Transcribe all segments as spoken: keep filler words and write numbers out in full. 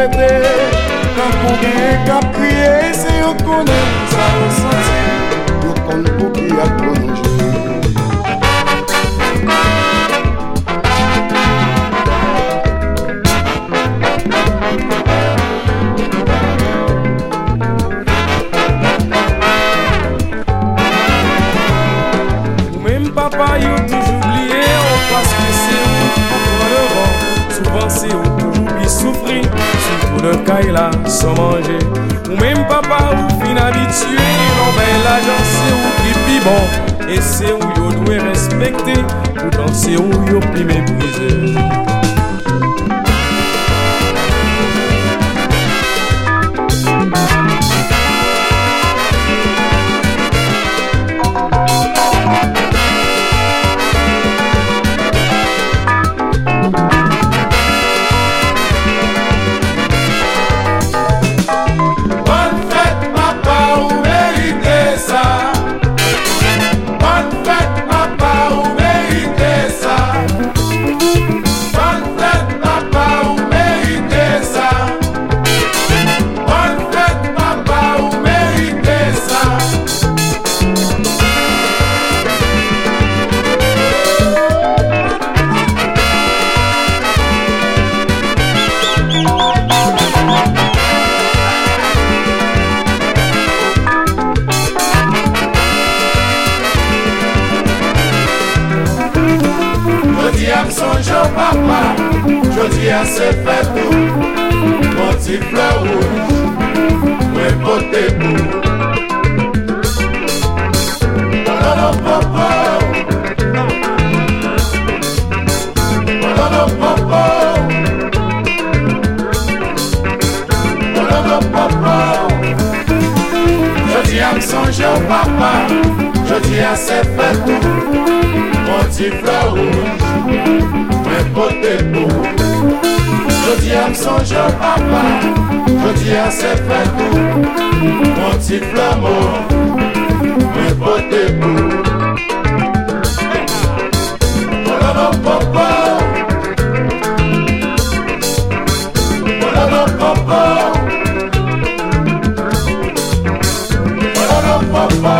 fêter. Quand on vient qu'à prier, c'est on connaît ça ressenti. On compte pour qui a prolongé. Papa, you toujours oublié, parce que c'est où pour le vent. Souvent c'est où toujours puis souffrir, surtout le caille là sans manger. Ou même papa, ou fin habitué, non ben l'argent c'est où qui pis bon. Et c'est où you doit respecter, pourtant c'est où you puis mépriser. Papa, je dis à ces fêtes, mon petit fleur rouge, moi poté pour. Non, non, papa, non, non, papa, non, non, papa, je dis à me songer au papa, je dis à ces fêtes, mon petit fleur rouge. Poté pour. Je dis à me songer au papa, je dis à ses fêtes, mon petit flambeau, mais poté pour. Voilà mon papa, voilà mon papa, voilà mon papa.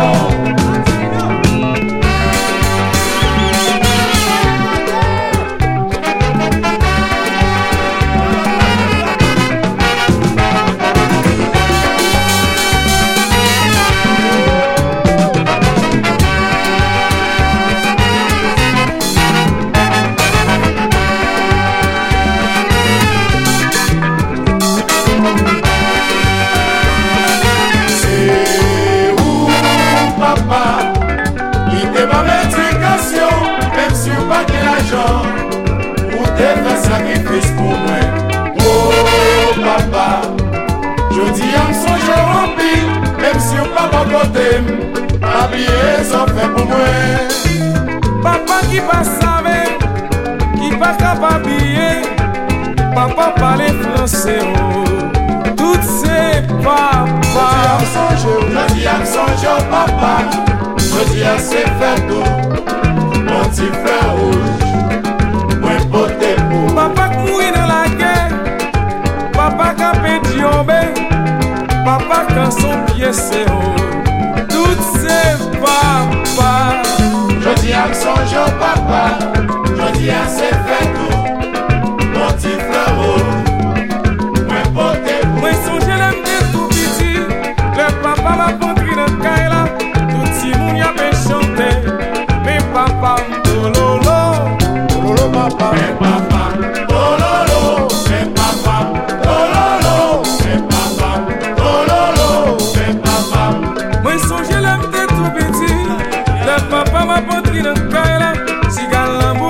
Sacrifice pour moi, oh papa. Je dis à me songer en pile, même si on pas mon côté, habiller ça fait pour moi. Papa qui va savoir, qui va capable habiller, papa parle français, oh. Tout c'est papa. Je dis à me songer au papa, je dis à ses fêtes, mon petit frère rouge. Papa courir dans la guerre, papa capé diombe, papa quand son pied c'est haut, tout c'est papa. Je dis à me songer au papa, je dis à ses fêtes, mon petit frère rouge, moi poté pour. Moi songer l'aime de tout petit, le papa m'a pondri dans le caille là, tout si moun y a bien chanté, mais papa m'dololo, dololo papa, mais papa. Papa m'a potri dans le caille là, si galant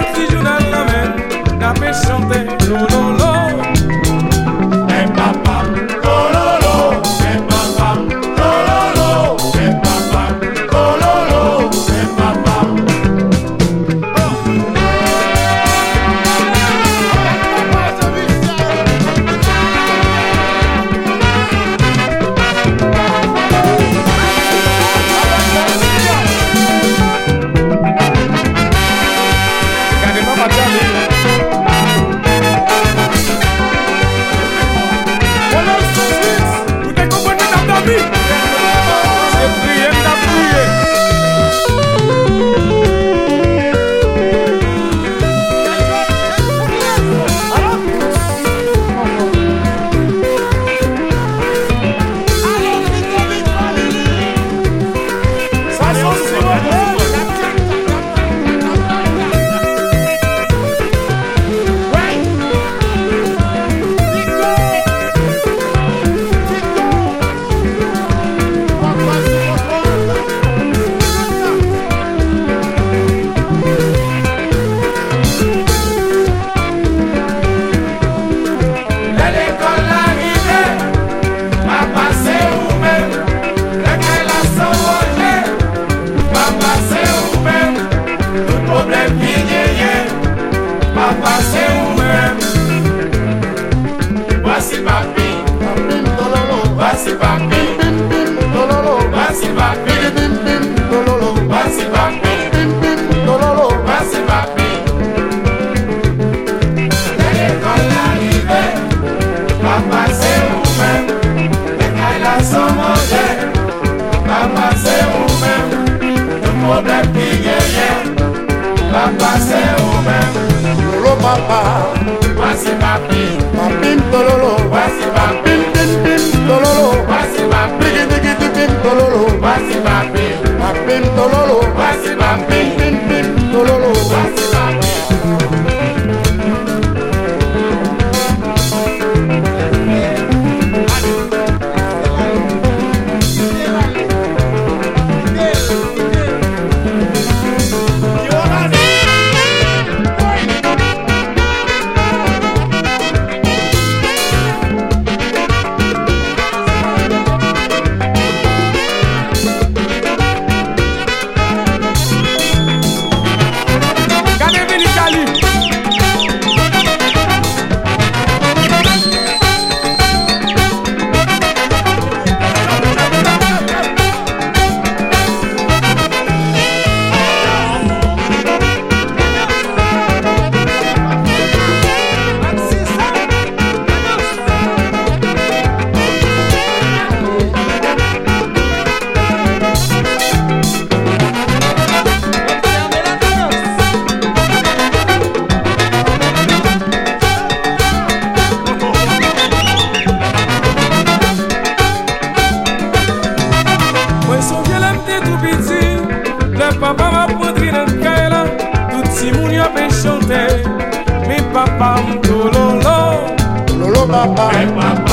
papa. Hey, papa.